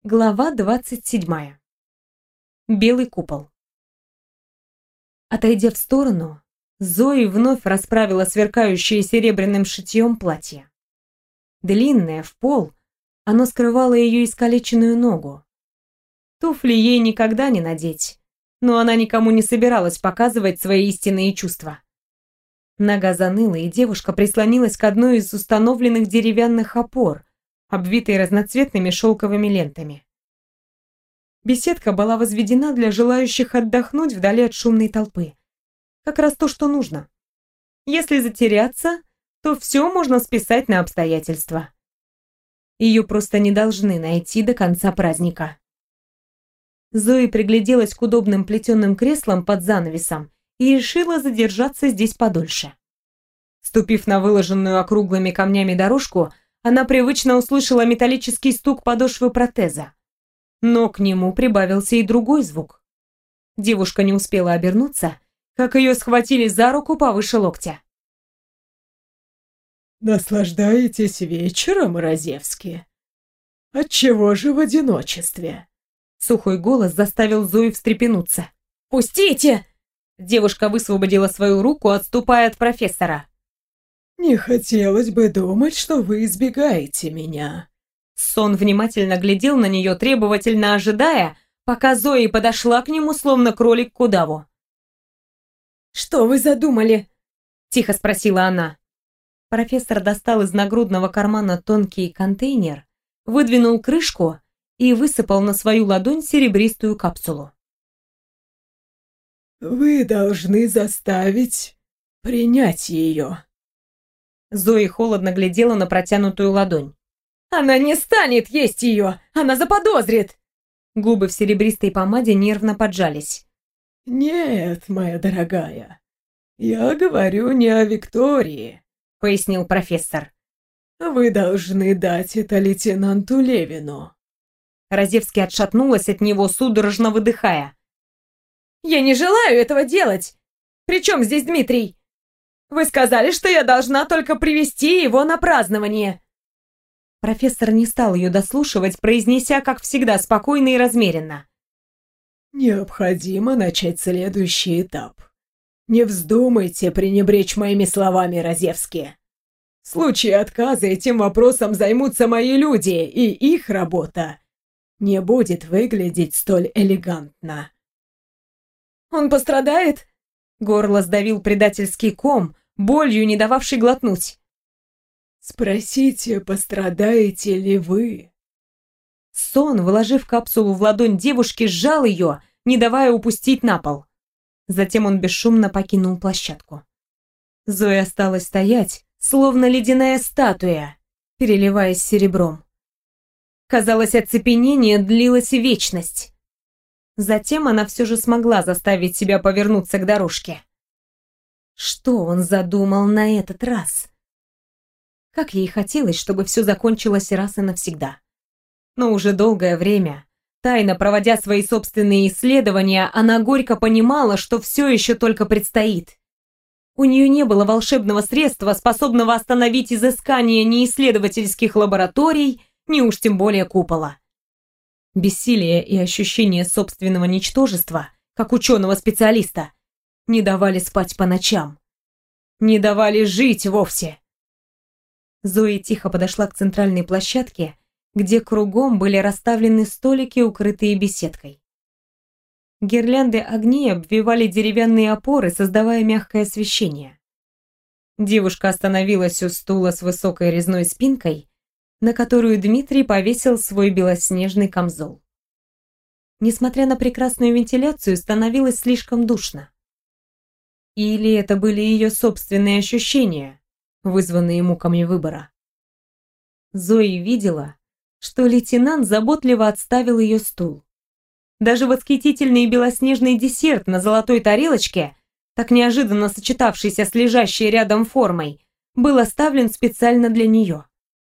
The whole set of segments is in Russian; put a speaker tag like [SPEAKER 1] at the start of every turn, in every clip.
[SPEAKER 1] Глава 27. Белый купол. Отойдя в сторону, Зои вновь расправила сверкающее серебряным шитьем платье. Длинное, в пол, оно скрывало ее искалеченную ногу. Туфли ей никогда не надеть, но она никому не собиралась показывать свои истинные чувства. Нога заныла, и девушка прислонилась к одной из установленных деревянных опор, обвитой разноцветными шелковыми лентами. Беседка была возведена для желающих отдохнуть вдали от шумной толпы. Как раз то, что нужно. Если затеряться, то все можно списать на обстоятельства. Ее просто не должны найти до конца праздника. Зои пригляделась к удобным плетеным креслам под занавесом и решила задержаться здесь подольше. Ступив на выложенную округлыми камнями дорожку, она привычно услышала металлический стук подошвы протеза. Но к нему прибавился и другой звук. Девушка не успела обернуться, как ее схватили за руку повыше локтя.
[SPEAKER 2] «Наслаждаетесь вечером, Розевский? Отчего же в одиночестве?»
[SPEAKER 1] Сухой голос заставил Зою встрепенуться. «Пустите!» Девушка высвободила свою руку, отступая от профессора.
[SPEAKER 2] «Не хотелось бы думать, что вы избегаете меня».
[SPEAKER 1] Сон внимательно глядел на нее, требовательно ожидая, пока Зои подошла к нему, словно кролик к удаву. «Что вы задумали?» – тихо спросила она. Профессор достал из нагрудного кармана тонкий контейнер, выдвинул крышку и высыпал на свою ладонь серебристую капсулу.
[SPEAKER 2] «Вы должны заставить принять ее».
[SPEAKER 1] Зои холодно глядела на протянутую ладонь. «Она не станет есть ее! Она заподозрит!» Губы в серебристой помаде нервно поджались.
[SPEAKER 2] «Нет, моя дорогая, я говорю не о Виктории», — пояснил профессор. «Вы должны дать это лейтенанту Левину».
[SPEAKER 1] Розевский отшатнулась от него, судорожно выдыхая. «Я не желаю этого делать! При чем здесь Дмитрий? Вы сказали, что я должна только привести его на празднование!» Профессор не стал ее дослушивать, произнеся, как всегда, спокойно и размеренно.
[SPEAKER 2] «Необходимо начать следующий этап. Не вздумайте пренебречь моими словами, Розевский. В случае отказа этим вопросом займутся мои люди, и их работа не будет выглядеть столь элегантно».
[SPEAKER 1] «Он пострадает?» Горло сдавил предательский ком, болью не дававший глотнуть.
[SPEAKER 2] «Спросите, пострадаете ли вы?»
[SPEAKER 1] Сон, вложив капсулу в ладонь девушки, сжал ее, не давая упустить на пол. Затем он бесшумно покинул площадку. Зоя осталась стоять, словно ледяная статуя, переливаясь серебром. Казалось, оцепенение длилось вечность. Затем она все же смогла заставить себя повернуться к дорожке. Что он задумал на этот раз? Как ей хотелось, чтобы все закончилось раз и навсегда. Но уже долгое время, тайно проводя свои собственные исследования, она горько понимала, что все еще только предстоит. У нее не было волшебного средства, способного остановить изыскание ни исследовательских лабораторий, ни уж тем более купола. Бессилие и ощущение собственного ничтожества, как ученого-специалиста, не давали спать по ночам. Не давали жить вовсе. Зоя тихо подошла к центральной площадке, где кругом были расставлены столики, укрытые беседкой. Гирлянды огней обвивали деревянные опоры, создавая мягкое освещение. Девушка остановилась у стула с высокой резной спинкой, на которую Дмитрий повесил свой белоснежный камзол. Несмотря на прекрасную вентиляцию, становилось слишком душно. Или это были ее собственные ощущения, вызванные муками выбора. Зои видела, что лейтенант заботливо отставил ее стул. Даже восхитительный белоснежный десерт на золотой тарелочке, так неожиданно сочетавшийся с лежащей рядом формой, был оставлен специально для нее.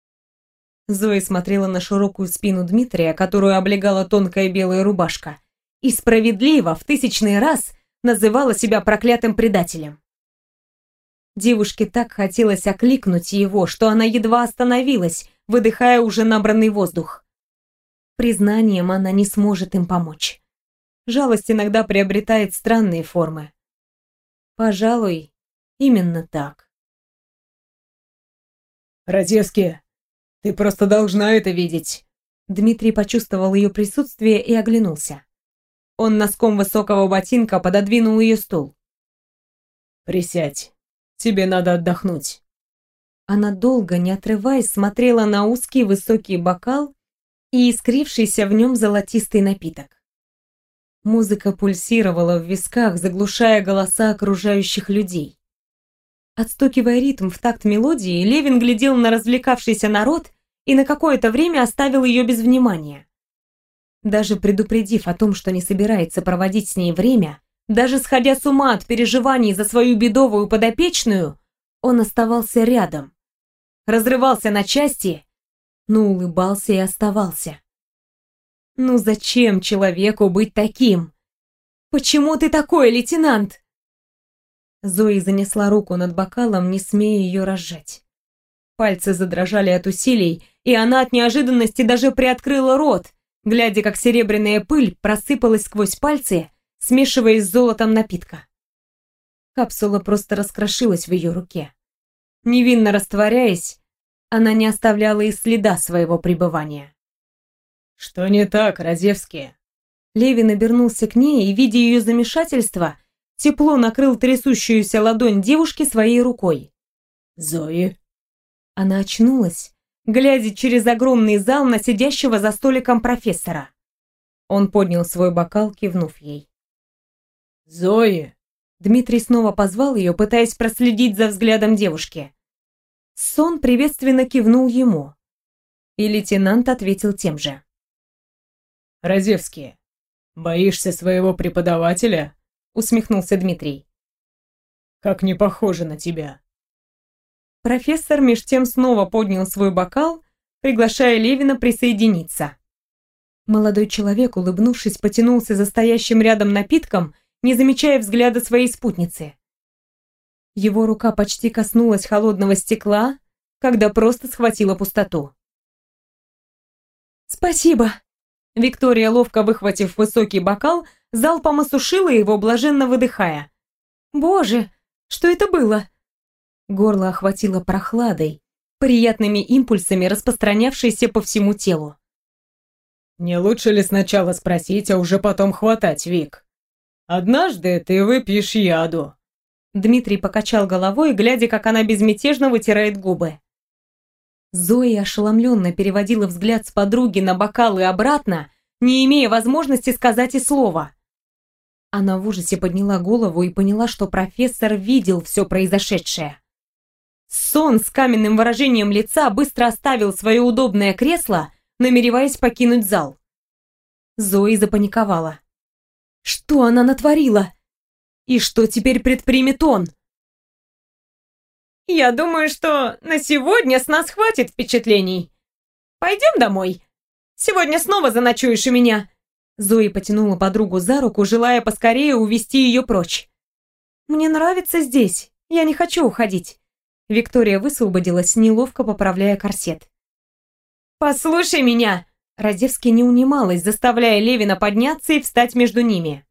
[SPEAKER 1] Зоя смотрела на широкую спину Дмитрия, которую облегала тонкая белая рубашка, и справедливо в 1000-й раз называла себя проклятым предателем. Девушке так хотелось окликнуть его, что она едва остановилась, выдыхая уже набранный воздух. Признанием она не сможет им помочь. Жалость иногда приобретает странные формы. Пожалуй, именно так.
[SPEAKER 2] «Радевский, ты просто должна это видеть!»
[SPEAKER 1] Дмитрий почувствовал ее присутствие и оглянулся. Он носком высокого ботинка пододвинул ее стул.
[SPEAKER 2] «Присядь, тебе надо отдохнуть».
[SPEAKER 1] Она долго, не отрываясь, смотрела на узкий высокий бокал и искрившийся в нем золотистый напиток. Музыка пульсировала в висках, заглушая голоса окружающих людей. Отстукивая ритм в такт мелодии, Левин глядел на развлекавшийся народ и на какое-то время оставил ее без внимания. Даже предупредив о том, что не собирается проводить с ней время, даже сходя с ума от переживаний за свою бедовую подопечную, он оставался рядом. Разрывался на части, но улыбался и оставался. Ну зачем человеку быть таким? Почему ты такой, лейтенант? Зои занесла руку над бокалом, не смея ее разжать. Пальцы задрожали от усилий, и она от неожиданности даже приоткрыла рот, глядя, как серебряная пыль просыпалась сквозь пальцы, смешиваясь с золотом напитка. Капсула просто раскрошилась в ее руке. Невинно растворяясь, она не оставляла и следа своего пребывания.
[SPEAKER 2] «Что не так, Радевский?»
[SPEAKER 1] Левин обернулся к ней и, видя ее замешательство, тепло накрыл трясущуюся ладонь девушки своей рукой.
[SPEAKER 2] «Зои?»
[SPEAKER 1] Она очнулась, глядя через огромный зал на сидящего за столиком профессора. Он поднял свой бокал, кивнув ей.
[SPEAKER 2] «Зои!»
[SPEAKER 1] Дмитрий снова позвал ее, пытаясь проследить за взглядом девушки. Сон приветственно кивнул ему, и лейтенант ответил тем же.
[SPEAKER 2] «Радевский, боишься своего преподавателя?»
[SPEAKER 1] Усмехнулся Дмитрий.
[SPEAKER 2] «Как не похоже на тебя».
[SPEAKER 1] Профессор меж тем снова поднял свой бокал, приглашая Левина присоединиться. Молодой человек, улыбнувшись, потянулся за стоящим рядом напитком, не замечая взгляда своей спутницы. Его рука почти коснулась холодного стекла, когда просто схватила пустоту. «Спасибо!» Виктория, ловко выхватив высокий бокал, залпом осушила его, блаженно выдыхая. «Боже, что это было?» Горло охватило прохладой, приятными импульсами, распространявшейся по всему телу.
[SPEAKER 2] «Не лучше ли сначала спросить, а уже потом хватать, Вик? Однажды ты выпьешь яду».
[SPEAKER 1] Дмитрий покачал головой, глядя, как она безмятежно вытирает губы. Зоя ошеломленно переводила взгляд с подруги на бокал и обратно, не имея возможности сказать и слова. Она в ужасе подняла голову и поняла, что профессор видел все произошедшее. Сон с каменным выражением лица быстро оставил свое удобное кресло, намереваясь покинуть зал. Зои запаниковала. Что она натворила? И что теперь предпримет он? «Я думаю, что на сегодня с нас хватит впечатлений. Пойдем домой. Сегодня снова заночуешь у меня». Зои потянула подругу за руку, желая поскорее увести ее прочь. «Мне нравится здесь. Я не хочу уходить». Виктория высвободилась, неловко поправляя корсет. «Послушай меня!» Радевский не унималась, заставляя Левина подняться и встать между ними.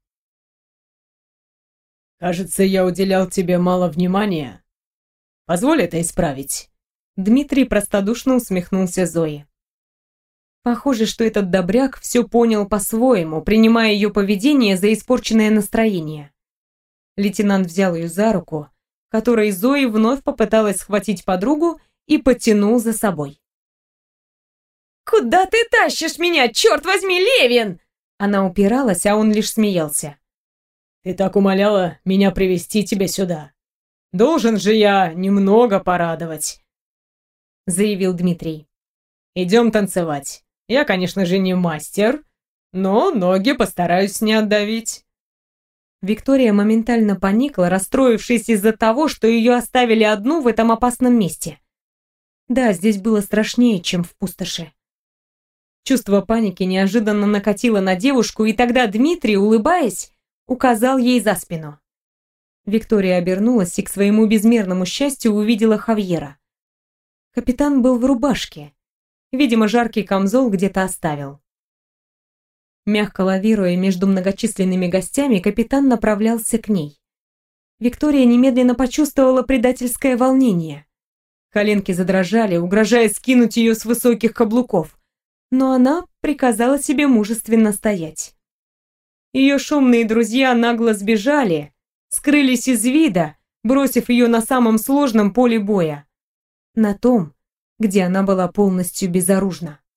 [SPEAKER 2] «Кажется, я уделял тебе мало внимания. Позволь это исправить».
[SPEAKER 1] Дмитрий простодушно усмехнулся Зое. Похоже, что этот добряк все понял по-своему, принимая ее поведение за испорченное настроение. Лейтенант взял ее за руку, которой Зои вновь попыталась схватить подругу, и потянул за собой. «Куда ты тащишь меня, черт возьми, Левин?» Она упиралась, а он лишь смеялся.
[SPEAKER 2] «Ты так умоляла меня привести тебя сюда. Должен же я немного порадовать», — заявил Дмитрий. «Идем танцевать. Я, конечно же, не мастер, но ноги постараюсь не отдавить».
[SPEAKER 1] Виктория моментально поникла, расстроившись из-за того, что ее оставили одну в этом опасном месте. Да, здесь было страшнее, чем в пустоши. Чувство паники неожиданно накатило на девушку, и тогда Дмитрий, улыбаясь, указал ей за спину. Виктория обернулась и к своему безмерному счастью увидела Хавьера. Капитан был в рубашке. Видимо, жаркий камзол где-то оставил. Мягко лавируя между многочисленными гостями, капитан направлялся к ней. Виктория немедленно почувствовала предательское волнение. Коленки задрожали, угрожая скинуть ее с высоких каблуков, но она приказала себе мужественно стоять. Ее шумные друзья нагло сбежали, скрылись из вида, бросив ее на самом сложном поле боя, на том, где она была полностью безоружна.